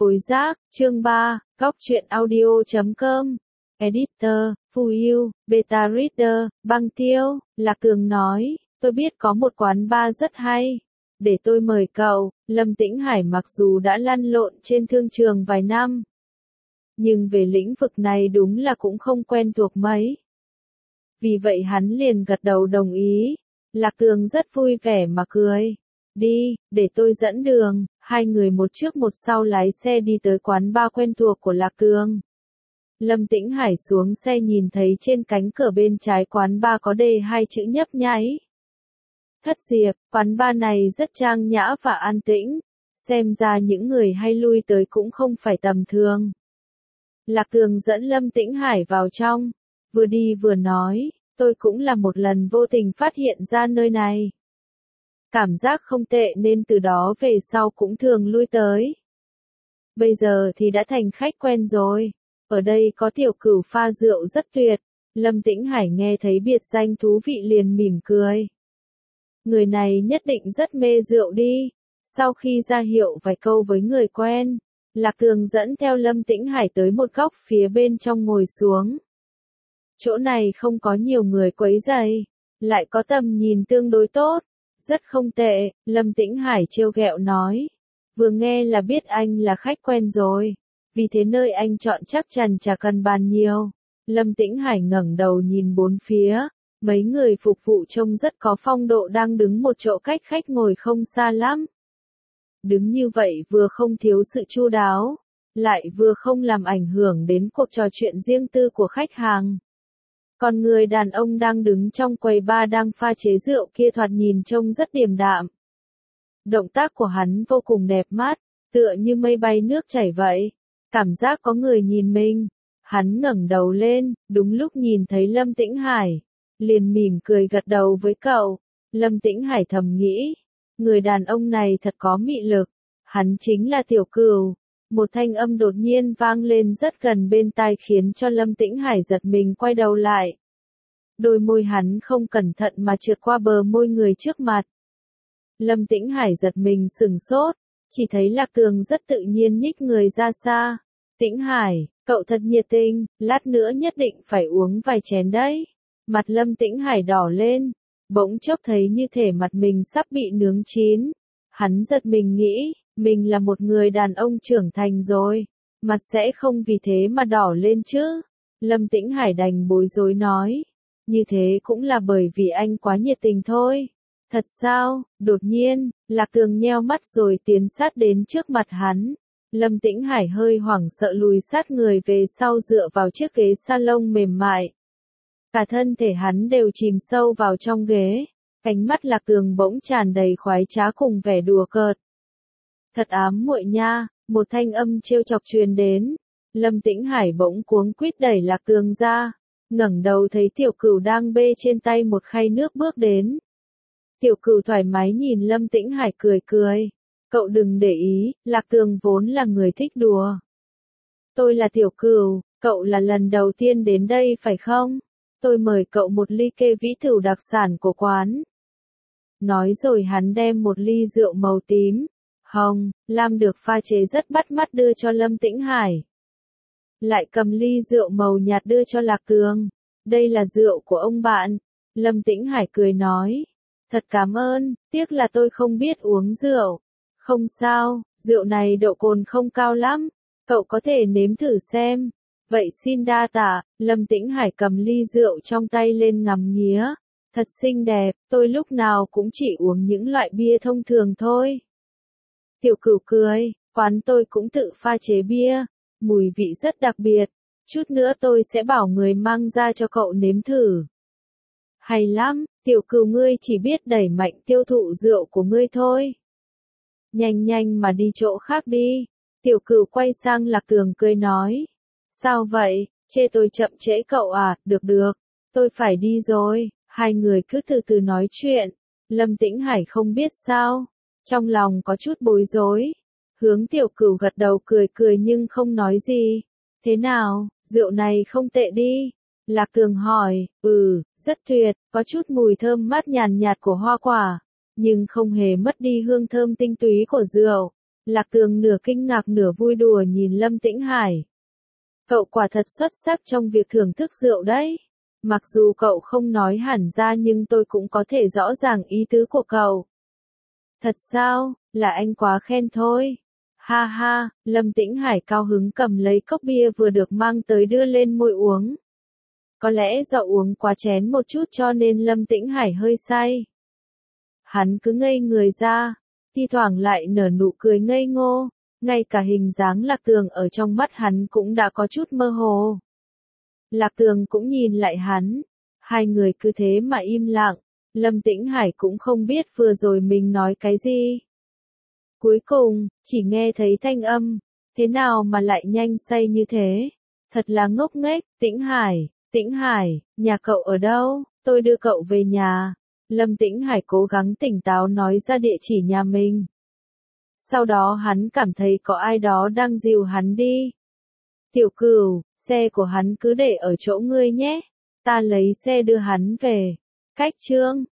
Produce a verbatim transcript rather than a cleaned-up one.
phối giác, chương ba, góc truyện audio chấm com, editor, Phù Yêu, beta reader, Băng Tiêu, Lạc Tường nói, tôi biết có một quán bar rất hay, để tôi mời cậu. Lâm Tĩnh Hải mặc dù đã lăn lộn trên thương trường vài năm, nhưng về lĩnh vực này đúng là cũng không quen thuộc mấy. Vì vậy hắn liền gật đầu đồng ý. Lạc Tường rất vui vẻ mà cười. Đi, để tôi dẫn đường. Hai người một trước một sau lái xe đi tới quán bar quen thuộc của Lạc Tường. Lâm Tĩnh Hải xuống xe nhìn thấy trên cánh cửa bên trái quán bar có đề hai chữ nhấp nháy. Thất Diệp. Quán bar này rất trang nhã và an tĩnh. Xem ra những người hay lui tới cũng không phải tầm thường. Lạc Tường dẫn Lâm Tĩnh Hải vào trong. Vừa đi vừa nói, tôi cũng là một lần vô tình phát hiện ra nơi này. Cảm giác không tệ nên từ đó về sau cũng thường lui tới. Bây giờ thì đã thành khách quen rồi. Ở đây có tiểu cửu pha rượu rất tuyệt. Lâm Tĩnh Hải nghe thấy biệt danh thú vị liền mỉm cười. Người này nhất định rất mê rượu đi. Sau khi ra hiệu vài câu với người quen, Lạc Tường dẫn theo Lâm Tĩnh Hải tới một góc phía bên trong ngồi xuống. Chỗ này không có nhiều người quấy rầy, lại có tầm nhìn tương đối tốt, rất không tệ. Lâm Tĩnh Hải trêu ghẹo nói, vừa nghe là biết anh là khách quen rồi, vì thế nơi anh chọn chắc chắn chả cần bàn nhiều. Lâm Tĩnh Hải ngẩng đầu nhìn bốn phía, mấy người phục vụ trông rất có phong độ đang đứng một chỗ cách khách ngồi không xa lắm. Đứng như vậy vừa không thiếu sự chu đáo, lại vừa không làm ảnh hưởng đến cuộc trò chuyện riêng tư của khách hàng. Còn người đàn ông đang đứng trong quầy bar đang pha chế rượu kia thoạt nhìn trông rất điềm đạm. Động tác của hắn vô cùng đẹp mắt, tựa như mây bay nước chảy vậy. Cảm giác có người nhìn mình. Hắn ngẩng đầu lên, đúng lúc nhìn thấy Lâm Tĩnh Hải, liền mỉm cười gật đầu với cậu. Lâm Tĩnh Hải thầm nghĩ, người đàn ông này thật có mị lực. Hắn chính là Tiểu Cửu. Một thanh âm đột nhiên vang lên rất gần bên tai khiến cho Lâm Tĩnh Hải giật mình quay đầu lại. Đôi môi hắn không cẩn thận mà trượt qua bờ môi người trước mặt. Lâm Tĩnh Hải giật mình sừng sốt, chỉ thấy Lạc Tường rất tự nhiên nhích người ra xa. Tĩnh Hải, cậu thật nhiệt tình, lát nữa nhất định phải uống vài chén đấy. Mặt Lâm Tĩnh Hải đỏ lên, bỗng chốc thấy như thể mặt mình sắp bị nướng chín. Hắn giật mình nghĩ, mình là một người đàn ông trưởng thành rồi, mặt sẽ không vì thế mà đỏ lên chứ. Lâm Tĩnh Hải đành bối rối nói, như thế cũng là bởi vì anh quá nhiệt tình thôi. Thật sao? Đột nhiên, Lạc Tường nheo mắt rồi tiến sát đến trước mặt hắn. Lâm Tĩnh Hải hơi hoảng sợ lùi sát người về sau dựa vào chiếc ghế salon mềm mại. Cả thân thể hắn đều chìm sâu vào trong ghế. Ánh mắt Lạc Tường bỗng tràn đầy khoái trá cùng vẻ đùa cợt. Thật ám muội nha, một thanh âm trêu chọc truyền đến. Lâm Tĩnh Hải bỗng cuống quýt đẩy Lạc Tường ra, ngẩng đầu thấy Tiểu Cửu đang bê trên tay một khay nước bước đến. Tiểu Cửu thoải mái nhìn Lâm Tĩnh Hải cười cười. Cậu đừng để ý, Lạc Tường vốn là người thích đùa. Tôi là Tiểu Cửu, cậu là lần đầu tiên đến đây phải không? Tôi mời cậu một ly kê vĩ tửu đặc sản của quán. Nói rồi hắn đem một ly rượu màu tím, hồng, lam được pha chế rất bắt mắt đưa cho Lâm Tĩnh Hải. Lại cầm ly rượu màu nhạt đưa cho Lạc Tường. Đây là rượu của ông bạn. Lâm Tĩnh Hải cười nói. Thật cảm ơn, tiếc là tôi không biết uống rượu. Không sao, rượu này độ cồn không cao lắm. Cậu có thể nếm thử xem. Vậy xin đa tạ. Lâm Tĩnh Hải cầm ly rượu trong tay lên ngắm nghía. Thật xinh đẹp, tôi lúc nào cũng chỉ uống những loại bia thông thường thôi. Tiểu Cửu cười, quán tôi cũng tự pha chế bia, mùi vị rất đặc biệt, chút nữa tôi sẽ bảo người mang ra cho cậu nếm thử. Hay lắm, Tiểu Cửu ngươi chỉ biết đẩy mạnh tiêu thụ rượu của ngươi thôi. Nhanh nhanh mà đi chỗ khác đi. Tiểu Cửu quay sang Lạc Tường cười nói. Sao vậy, chê tôi chậm trễ cậu à? Được được, tôi phải đi rồi. Hai người cứ từ từ nói chuyện. Lâm Tĩnh Hải không biết sao, trong lòng có chút bối rối. Hướng Tiểu Cửu gật đầu cười cười nhưng không nói gì. Thế nào, rượu này không tệ đi. Lạc Tường hỏi. Ừ, rất tuyệt, có chút mùi thơm mát nhàn nhạt của hoa quả, nhưng không hề mất đi hương thơm tinh túy của rượu. Lạc Tường nửa kinh ngạc nửa vui đùa nhìn Lâm Tĩnh Hải. Cậu quả thật xuất sắc trong việc thưởng thức rượu đấy. Mặc dù cậu không nói hẳn ra nhưng tôi cũng có thể rõ ràng ý tứ của cậu. Thật sao, là anh quá khen thôi. Ha ha, Lâm Tĩnh Hải cao hứng cầm lấy cốc bia vừa được mang tới đưa lên môi uống. Có lẽ do uống quá chén một chút cho nên Lâm Tĩnh Hải hơi say. Hắn cứ ngây người ra, thi thoảng lại nở nụ cười ngây ngô, ngay cả hình dáng Lạc Tường ở trong mắt hắn cũng đã có chút mơ hồ. Lạc Tường cũng nhìn lại hắn, hai người cứ thế mà im lặng, Lâm Tĩnh Hải cũng không biết vừa rồi mình nói cái gì. Cuối cùng, chỉ nghe thấy thanh âm, thế nào mà lại nhanh say như thế? Thật là ngốc nghếch, Tĩnh Hải, Tĩnh Hải, nhà cậu ở đâu? Tôi đưa cậu về nhà. Lâm Tĩnh Hải cố gắng tỉnh táo nói ra địa chỉ nhà mình. Sau đó hắn cảm thấy có ai đó đang dìu hắn đi. Tiểu Cửu, xe của hắn cứ để ở chỗ ngươi nhé. Ta lấy xe đưa hắn về. Cách chương